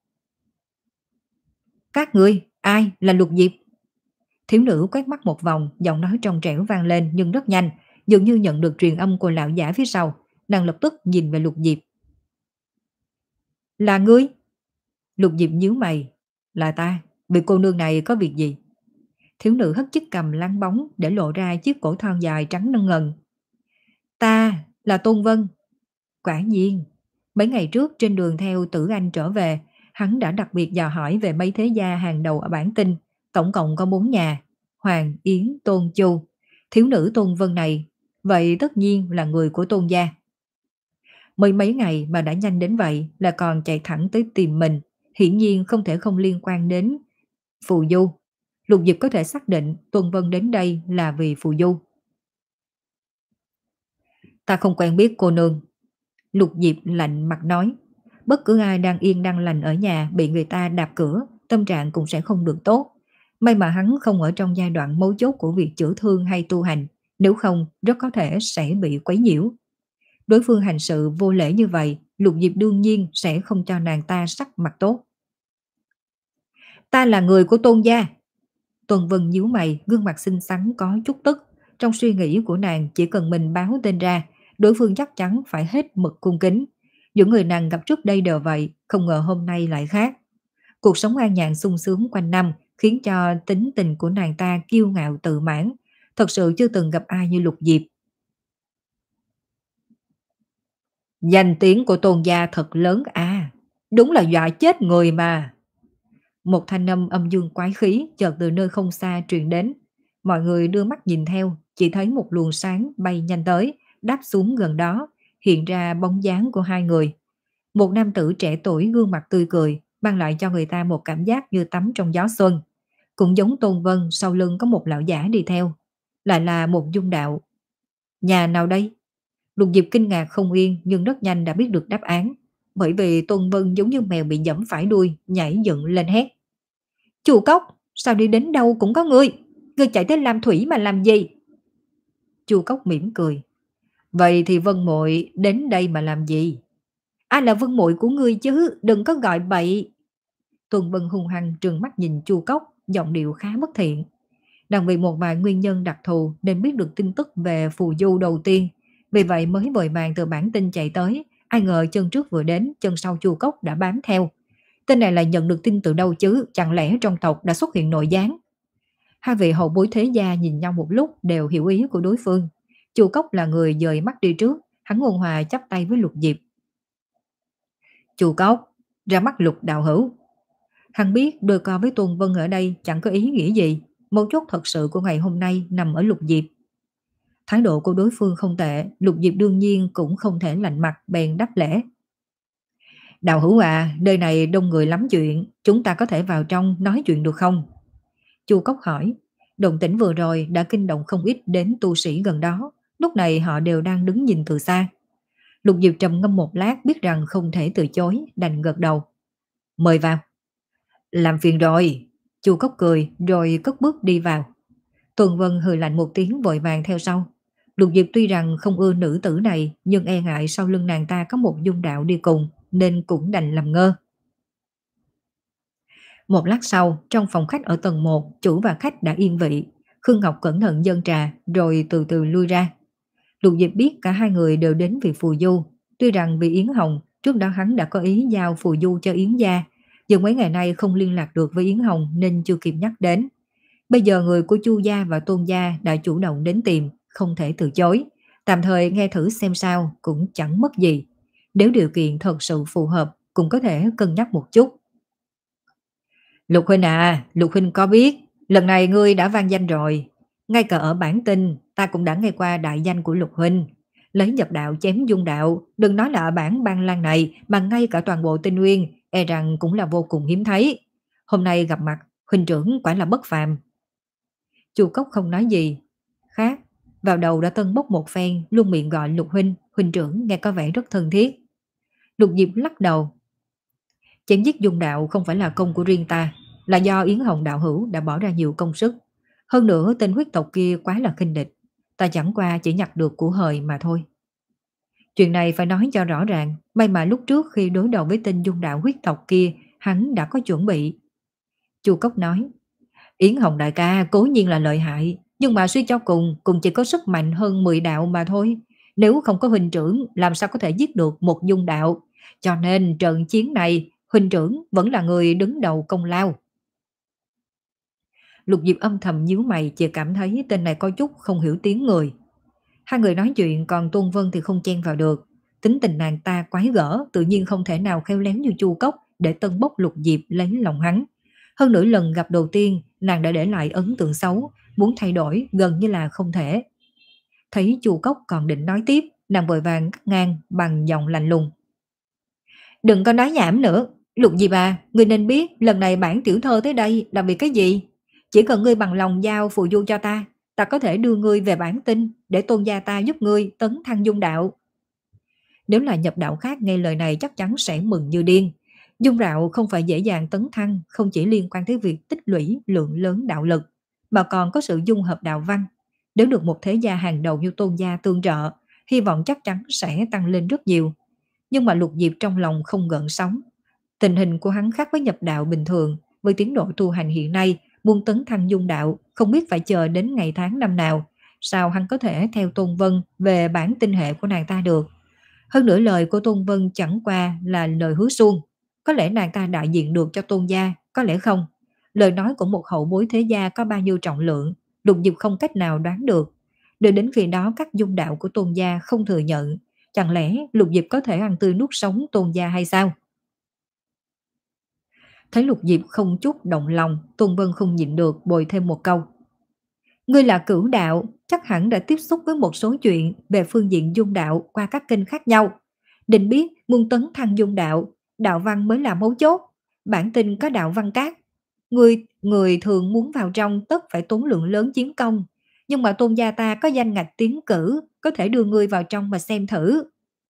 Các ngươi, ai là Lục Diệp? Thiếu nữ quét mắt một vòng, giọng nói trong trẻo vang lên nhưng rất nhanh, dường như nhận được truyền âm của lão giả phía sau, nàng lập tức nhìn về Lục Diệp. Là ngươi? Lục Diệp nhíu mày. Là ta, vị cô nương này có việc gì? Thiếu nữ hất chiếc cằm láng bóng để lộ ra chiếc cổ thon dài trắng nâng ngần. Ta là Tôn Vân. Quả nhiên, mấy ngày trước trên đường theo Tử Anh trở về, hắn đã đặc biệt dò hỏi về mấy thế gia hàng đầu ở bản tin, tổng cộng có bốn nhà, Hoàng, Yến, Tôn, Chu. Thiếu nữ Tôn Vân này, vậy tất nhiên là người của Tôn gia. Mới mấy ngày mà đã nhanh đến vậy là còn chạy thẳng tới tìm mình, hiển nhiên không thể không liên quan đến Phù Du. Lục Diệp có thể xác định Tôn Vân đến đây là vì Phù Du. Ta không quen biết cô nương. Lục Diệp lạnh mặt nói. Bất cứ ai đang yên đang lành ở nhà bị người ta đạp cửa, tâm trạng cũng sẽ không được tốt. May mà hắn không ở trong giai đoạn mấu chốt của việc chữa thương hay tu hành, nếu không rất có thể sẽ bị quấy nhiễu. Đối phương hành sự vô lễ như vậy, Lục Diệp đương nhiên sẽ không cho nàng ta sắc mặt tốt. Ta là người của Tôn gia. Tuần Vân nhíu mày, gương mặt xinh xắn có chút tức. Trong suy nghĩ của nàng chỉ cần mình báo tên ra, đối phương chắc chắn phải hết mực cung kính. Những người nàng gặp trước đây đều vậy, không ngờ hôm nay lại khác. Cuộc sống an nhàn sung sướng quanh năm khiến cho tính tình của nàng ta kiêu ngạo tự mãn. Thật sự chưa từng gặp ai như Lục Diệp. Danh tiếng của Tôn gia thật lớn à, đúng là dọa chết người mà. Một thanh âm âm dương quái khí chợt từ nơi không xa truyền đến. Mọi người đưa mắt nhìn theo, chỉ thấy một luồng sáng bay nhanh tới, đáp xuống gần đó, hiện ra bóng dáng của hai người. Một nam tử trẻ tuổi gương mặt tươi cười, mang lại cho người ta một cảm giác như tắm trong gió xuân. Cũng giống Tôn Vân, sau lưng có một lão giả đi theo. Lại là một dung đạo. Nhà nào đây? Lục Diệp kinh ngạc không yên nhưng rất nhanh đã biết được đáp án. Bởi vì Tôn Vân giống như mèo bị dẫm phải đuôi, nhảy dựng lên hét. Chu Cốc, sao đi đến đâu cũng có ngươi? Ngươi chạy tới Lam Thủy mà làm gì? Chu Cốc mỉm cười. Vậy thì Vân Muội đến đây mà làm gì? Ai là Vân Muội của ngươi chứ, đừng có gọi bậy. Tuần Vân hung hăng trừng mắt nhìn Chu Cốc, giọng điệu khá bất thiện. Nàng vì một vài nguyên nhân đặc thù nên biết được tin tức về phù du đầu tiên. Vì vậy mới vội vàng từ bản tin chạy tới. Ai ngờ chân trước vừa đến, chân sau Chu Cốc đã bám theo. Tên này lại nhận được tin từ đâu chứ, chẳng lẽ trong tộc đã xuất hiện nội gián? Hai vị hậu bối thế gia nhìn nhau một lúc đều hiểu ý của đối phương. Chu Cốc là người dời mắt đi trước, hắn ôn hòa chắp tay với Lục Diệp. Chu Cốc, ra mắt Lục đạo hữu. Hắn biết đôi co với Tôn Vân ở đây chẳng có ý nghĩa gì, mấu chốt thật sự của ngày hôm nay nằm ở Lục Diệp. Thái độ của đối phương không tệ, Lục Diệp đương nhiên cũng không thể lạnh mặt bèn đáp lễ. Đạo hữu à, nơi này đông người lắm chuyện, chúng ta có thể vào trong nói chuyện được không? Chu Cốc hỏi, động tĩnh vừa rồi đã kinh động không ít đến tu sĩ gần đó, lúc này họ đều đang đứng nhìn từ xa. Lục Diệp trầm ngâm một lát biết rằng không thể từ chối, đành gật đầu. Mời vào. Làm phiền rồi. Chu Cốc cười rồi cất bước đi vào. Tuần Vân hừ lạnh một tiếng vội vàng theo sau. Lục Diệp tuy rằng không ưa nữ tử này nhưng e ngại sau lưng nàng ta có một dung đạo đi cùng nên cũng đành làm ngơ. Một lát sau, trong phòng khách ở tầng một, chủ và khách đã yên vị. Khương Ngọc cẩn thận dâng trà rồi từ từ lui ra. Lục Diệp biết cả hai người đều đến vì phù du. Tuy rằng vì Yến Hồng, trước đó hắn đã có ý giao phù du cho Yến gia. Nhưng mấy ngày nay không liên lạc được với Yến Hồng nên chưa kịp nhắc đến. Bây giờ người của Chu gia và Tôn gia đã chủ động đến tìm, không thể từ chối. Tạm thời nghe thử xem sao cũng chẳng mất gì. Nếu điều kiện thật sự phù hợp cũng có thể cân nhắc một chút. Lục huynh à, Lục huynh có biết, lần này ngươi đã vang danh rồi. Ngay cả ở bản tin, ta cũng đã nghe qua đại danh của Lục huynh. Lấy nhập đạo chém dung đạo, đừng nói là ở bản Ban Lan này, mà ngay cả toàn bộ Tinh Nguyên, e rằng cũng là vô cùng hiếm thấy. Hôm nay gặp mặt, huynh trưởng quả là bất phàm. Chu Cốc không nói gì. Khác, vào đầu đã tân bốc một phen, luôn miệng gọi Lục huynh, huynh trưởng nghe có vẻ rất thân thiết. Lục Diệp lắc đầu. Chém giết dung đạo không phải là công của riêng ta, là do Yến Hồng đạo hữu đã bỏ ra nhiều công sức. Hơn nữa tên huyết tộc kia quá là khinh địch, ta chẳng qua chỉ nhặt được của hời mà thôi. Chuyện này phải nói cho rõ ràng, may mà lúc trước khi đối đầu với tên dung đạo huyết tộc kia, hắn đã có chuẩn bị. Chu Cốc nói, Yến Hồng đại ca cố nhiên là lợi hại, nhưng mà suy cho cùng cũng chỉ có sức mạnh hơn mười đạo mà thôi. Nếu không có huynh trưởng, làm sao có thể giết được một dung đạo? Cho nên trận chiến này, huynh trưởng vẫn là người đứng đầu công lao. Lục Diệp âm thầm nhíu mày, chỉ cảm thấy tên này có chút không hiểu tiếng người. Hai người nói chuyện, còn Tôn Vân thì không chen vào được. Tính tình nàng ta quái gở, tự nhiên không thể nào khéo léo như Chu Cốc để tân bốc Lục Diệp lấy lòng hắn. Hơn nữa lần gặp đầu tiên, nàng đã để lại ấn tượng xấu, muốn thay đổi gần như là không thể. Thấy Chu Cốc còn định nói tiếp, nàng vội vàng cắt ngang bằng giọng lạnh lùng. Đừng có nói nhảm nữa, Lục Diệp à, ngươi nên biết lần này bản tiểu thơ tới đây là vì cái gì? Chỉ cần ngươi bằng lòng giao phù du cho ta, ta có thể đưa ngươi về bản tinh để tôn gia ta giúp ngươi tấn thăng dung đạo. Nếu là nhập đạo khác nghe lời này chắc chắn sẽ mừng như điên. Dung đạo không phải dễ dàng tấn thăng, không chỉ liên quan tới việc tích lũy lượng lớn đạo lực, mà còn có sự dung hợp đạo văn. Nếu được một thế gia hàng đầu như tôn gia tương trợ, hy vọng chắc chắn sẽ tăng lên rất nhiều. Nhưng mà Lục Diệp trong lòng không gợn sóng. Tình hình của hắn khác với nhập đạo bình thường, với tiến độ tu hành hiện nay, muốn tấn thăng dung đạo, không biết phải chờ đến ngày tháng năm nào, sao hắn có thể theo Tôn Vân về bản tinh hệ của nàng ta được. Hơn nữa lời của Tôn Vân chẳng qua là lời hứa suông, có lẽ nàng ta đại diện được cho Tôn gia, có lẽ không. Lời nói của một hậu bối thế gia có bao nhiêu trọng lượng, Lục Diệp không cách nào đoán được. Đợi đến khi đó các dung đạo của Tôn gia không thừa nhận, chẳng lẽ Lục Diệp có thể ăn tươi nuốt sống Tôn gia hay sao? Thấy Lục Diệp không chút động lòng, Tôn Vân không nhịn được bồi thêm một câu. Ngươi là cửu đạo, chắc hẳn đã tiếp xúc với một số chuyện về phương diện dung đạo qua các kênh khác nhau. Định biết muốn tấn thăng dung đạo, đạo văn mới là mấu chốt. Bản tin có đạo văn cát. Người, người thường muốn vào trong tất phải tốn lượng lớn chiến công. Nhưng mà tôn gia ta có danh ngạch tiến cử, có thể đưa ngươi vào trong mà xem thử.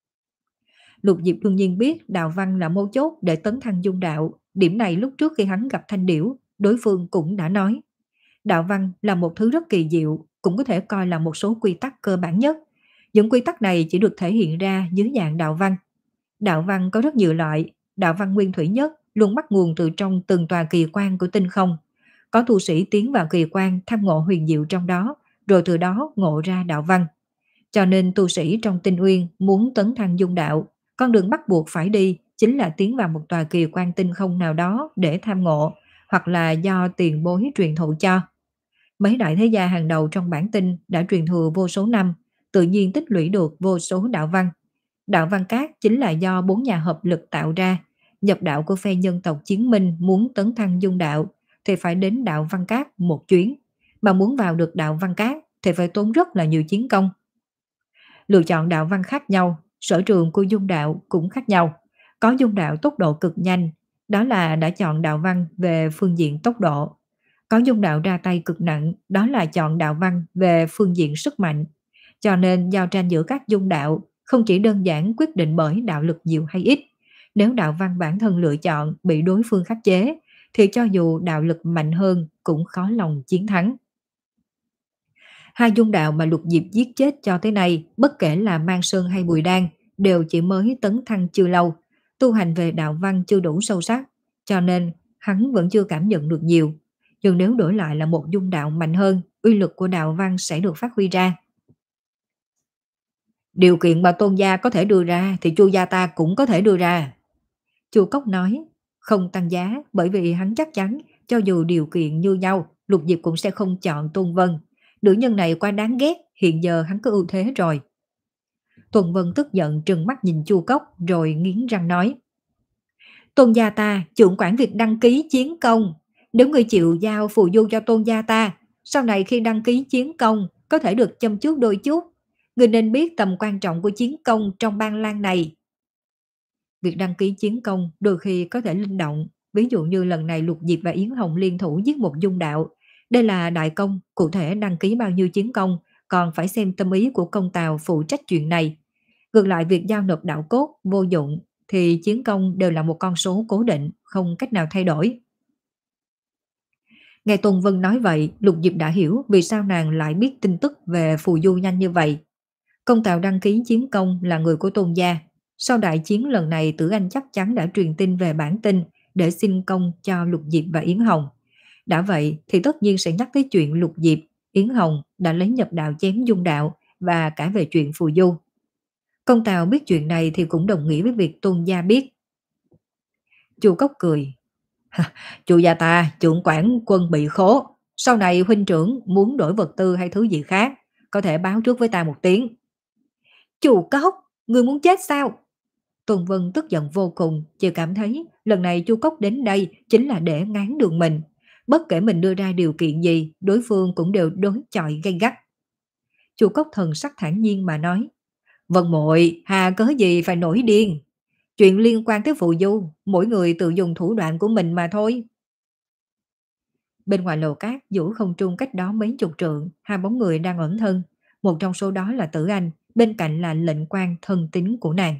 Lục Diệp đương nhiên biết đạo văn là mấu chốt để tấn thăng dung đạo. Điểm này lúc trước khi hắn gặp Thanh Điểu, đối phương cũng đã nói. Đạo văn là một thứ rất kỳ diệu, cũng có thể coi là một số quy tắc cơ bản nhất. Những quy tắc này chỉ được thể hiện ra dưới dạng đạo văn. Đạo văn có rất nhiều loại, đạo văn nguyên thủy nhất luôn bắt nguồn từ trong từng tòa kỳ quan của tinh không. Có tu sĩ tiến vào kỳ quan tham ngộ huyền diệu trong đó, rồi từ đó ngộ ra đạo văn. Cho nên tu sĩ trong tinh uyên muốn tấn thăng dung đạo, con đường bắt buộc phải đi chính là tiến vào một tòa kỳ quan tinh không nào đó để tham ngộ, hoặc là do tiền bối truyền thụ cho. Mấy đại thế gia hàng đầu trong bản tinh đã truyền thừa vô số năm, tự nhiên tích lũy được vô số đạo văn. Đạo văn cát chính là do bốn nhà hợp lực tạo ra. Nhập đạo của phe nhân tộc Chiến Minh muốn tấn thăng dung đạo thì phải đến đạo văn cát một chuyến, mà muốn vào được đạo văn cát thì phải tốn rất là nhiều chiến công. Lựa chọn đạo văn khác nhau, sở trường của dung đạo cũng khác nhau. Có dung đạo tốc độ cực nhanh, đó là đã chọn đạo văn về phương diện tốc độ. Có dung đạo ra tay cực nặng, đó là chọn đạo văn về phương diện sức mạnh. Cho nên giao tranh giữa các dung đạo không chỉ đơn giản quyết định bởi đạo lực nhiều hay ít. Nếu đạo văn bản thân lựa chọn bị đối phương khắc chế, thì cho dù đạo lực mạnh hơn cũng khó lòng chiến thắng. Hai dung đạo mà Lục Diệp giết chết cho tới nay, bất kể là Mang Sơn hay Bùi Đan, đều chỉ mới tấn thăng chưa lâu, tu hành về đạo văn chưa đủ sâu sắc, cho nên hắn vẫn chưa cảm nhận được nhiều. Nhưng nếu đổi lại là một dung đạo mạnh hơn, uy lực của đạo văn sẽ được phát huy ra. Điều kiện mà tôn gia có thể đưa ra thì Chu gia ta cũng có thể đưa ra. Chu Cốc nói, không tăng giá, bởi vì hắn chắc chắn cho dù điều kiện như nhau, Lục Diệp cũng sẽ không chọn Tôn Vân. Nữ nhân này quá đáng ghét, hiện giờ hắn có ưu thế rồi. Tôn Vân tức giận trừng mắt nhìn Chu Cốc rồi nghiến răng nói. Tôn gia ta trưởng quản việc đăng ký chiến công. Nếu người chịu giao phù du cho tôn gia ta, sau này khi đăng ký chiến công có thể được châm trước đôi chút. Người nên biết tầm quan trọng của chiến công trong ban lan này. Việc đăng ký chiến công đôi khi có thể linh động, ví dụ như lần này Lục Diệp và Yến Hồng liên thủ giết một dung đạo. Đây là đại công, cụ thể đăng ký bao nhiêu chiến công, còn phải xem tâm ý của công tào phụ trách chuyện này. Ngược lại việc giao nộp đạo cốt vô dụng, thì chiến công đều là một con số cố định, không cách nào thay đổi. Nghe Tôn Vân nói vậy, Lục Diệp đã hiểu vì sao nàng lại biết tin tức về phù du nhanh như vậy. Công tào đăng ký chiến công là người của Tôn gia. Sau đại chiến lần này Tử Anh chắc chắn đã truyền tin về bản tin để xin công cho Lục Diệp và Yến Hồng. Đã vậy thì tất nhiên sẽ nhắc tới chuyện Lục Diệp, Yến Hồng đã lấy nhập đạo chém dung đạo và cả về chuyện phù du. Công tào biết chuyện này thì cũng đồng nghĩa với việc Tôn gia biết. Chu Cốc cười. Chu gia ta trưởng quản quân bị khố, Sau này huynh trưởng muốn đổi vật tư hay thứ gì khác, có thể báo trước với ta một tiếng. Chu Cốc, ngươi muốn chết sao? Tôn Vân tức giận vô cùng, chỉ cảm thấy lần này Chu Cốc đến đây chính là để ngáng đường mình. Bất kể mình đưa ra điều kiện gì, đối phương cũng đều đối chọi gay gắt. Chu Cốc thần sắc thản nhiên mà nói, Vân muội, hà cớ gì phải nổi điên? Chuyện liên quan tới phù du, mỗi người tự dùng thủ đoạn của mình mà thôi. Bên ngoài lầu cát, giữa không trung cách đó mấy chục trượng, hai bóng người đang ẩn thân. Một trong số đó là Tử Anh, bên cạnh là lệnh quan thân tín của nàng.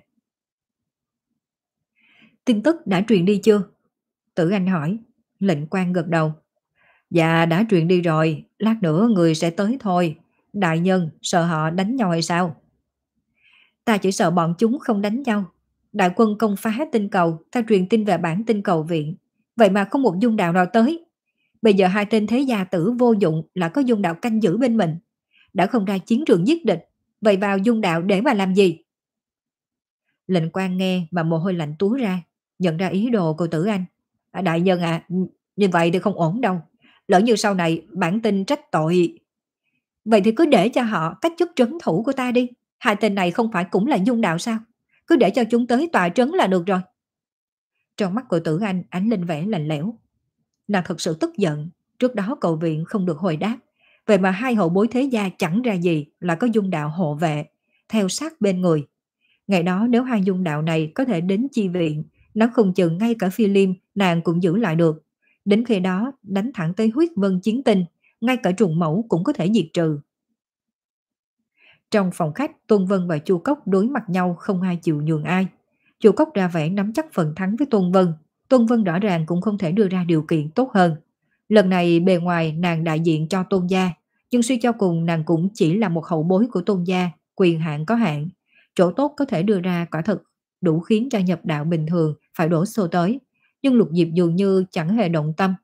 Tin tức đã truyền đi chưa? Tử Anh hỏi. Lệnh quan gật đầu. Dạ đã truyền đi rồi, lát nữa người sẽ tới thôi. Đại nhân sợ họ đánh nhau hay sao? Ta chỉ sợ bọn chúng không đánh nhau. Đại quân công phá tinh cầu, ta truyền tin về bản tinh cầu viện. Vậy mà không một dung đạo nào tới. Bây giờ hai tên thế gia tử vô dụng là có dung đạo canh giữ bên mình. Đã không ra chiến trường giết địch, vậy vào dung đạo để mà làm gì? Lệnh quan nghe mà mồ hôi lạnh túa ra, nhận ra ý đồ của Tử Anh. À, đại nhân à, như vậy thì không ổn đâu. Lỡ như sau này bản tin trách tội. Vậy thì cứ để cho họ cách chức trấn thủ của ta đi. Hai tên này không phải cũng là dung đạo sao? Cứ để cho chúng tới tòa trấn là được rồi. Trong mắt của Tử Anh ánh lên vẻ lạnh lẽo. Nàng thật sự tức giận. Trước đó cầu viện không được hồi đáp. Vậy mà hai hậu bối thế gia chẳng ra gì là có dung đạo hộ vệ, theo sát bên người. Ngày đó nếu hai dung đạo này có thể đến chi viện, nó không chừng ngay cả phi liêm nàng cũng giữ lại được. Đến khi đó đánh thẳng tới huyết vân chiến tinh, ngay cả trùng mẫu cũng có thể diệt trừ. Trong phòng khách, Tôn Vân và Chu Cốc đối mặt nhau không ai chịu nhường ai. Chu Cốc ra vẻ nắm chắc phần thắng với Tôn Vân. Tôn Vân rõ ràng cũng không thể đưa ra điều kiện tốt hơn. Lần này bề ngoài nàng đại diện cho Tôn gia, nhưng suy cho cùng nàng cũng chỉ là một hậu bối của Tôn gia, quyền hạn có hạn. Chỗ tốt có thể đưa ra quả thực đủ khiến cho nhập đạo bình thường phải đổ xô tới. Nhưng Lục Diệp dường như chẳng hề động tâm.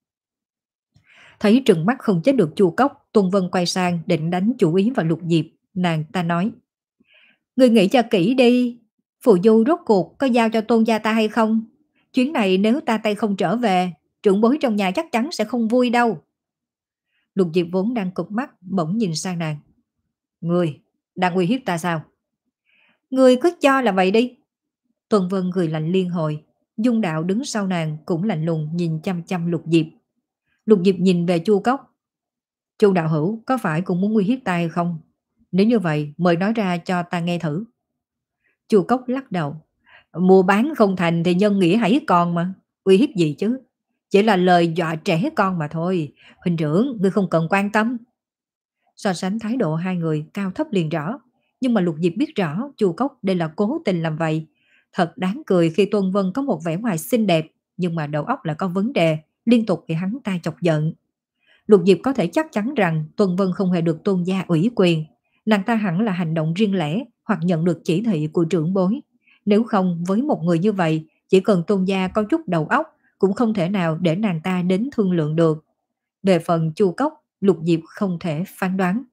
Thấy trừng mắt không chết được Chu Cốc, Tôn Vân quay sang định đánh chủ ý vào Lục Diệp. Nàng ta nói, người nghĩ cho kỹ đi, phù du rốt cuộc có giao cho Tôn gia ta hay không? Chuyến này nếu ta tay không trở về, trưởng bối trong nhà chắc chắn sẽ không vui đâu. Lục Diệp vốn đang cụp mắt, bỗng nhìn sang nàng. Người, đang uy hiếp ta sao? Người cứ cho là vậy đi. Tôn Vân cười lạnh liên hồi. Dung đạo đứng sau nàng cũng lạnh lùng nhìn chăm chăm Lục Diệp. Lục Diệp nhìn về Chu Cốc. Chu đạo hữu có phải cũng muốn uy hiếp ta hay không? Nếu như vậy mời nói ra cho ta nghe thử. Chu Cốc lắc đầu. Mua bán không thành thì nhân nghĩa hãy còn mà. Uy hiếp gì chứ? Chỉ là lời dọa trẻ con mà thôi. Huynh trưởng, ngươi không cần quan tâm. So sánh thái độ hai người cao thấp liền rõ. Nhưng mà Lục Diệp biết rõ Chu Cốc đây là cố tình làm vậy. Thật đáng cười khi Tôn Vân có một vẻ ngoài xinh đẹp, nhưng mà đầu óc lại có vấn đề, liên tục bị hắn ta chọc giận. Lục Diệp có thể chắc chắn rằng Tôn Vân không hề được Tôn gia ủy quyền. Nàng ta hẳn là hành động riêng lẻ hoặc nhận được chỉ thị của trưởng bối. Nếu không, với một người như vậy, chỉ cần Tôn gia có chút đầu óc cũng không thể nào để nàng ta đến thương lượng được. Về phần Chu Cốc, Lục Diệp không thể phán đoán.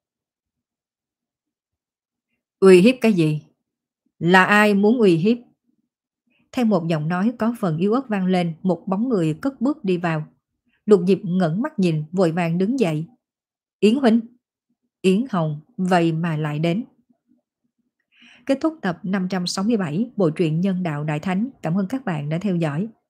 Uy hiếp cái gì? Là ai muốn uy hiếp? Theo một giọng nói có phần yếu ớt vang lên, một bóng người cất bước đi vào. Lục Diệp ngẩng mắt nhìn, vội vàng đứng dậy. Yến huynh. Yến Hồng vậy mà lại đến. Kết thúc tập năm trăm sáu mươi bảy bộ truyện Nhân đạo Đại Thánh. Cảm ơn các bạn đã theo dõi.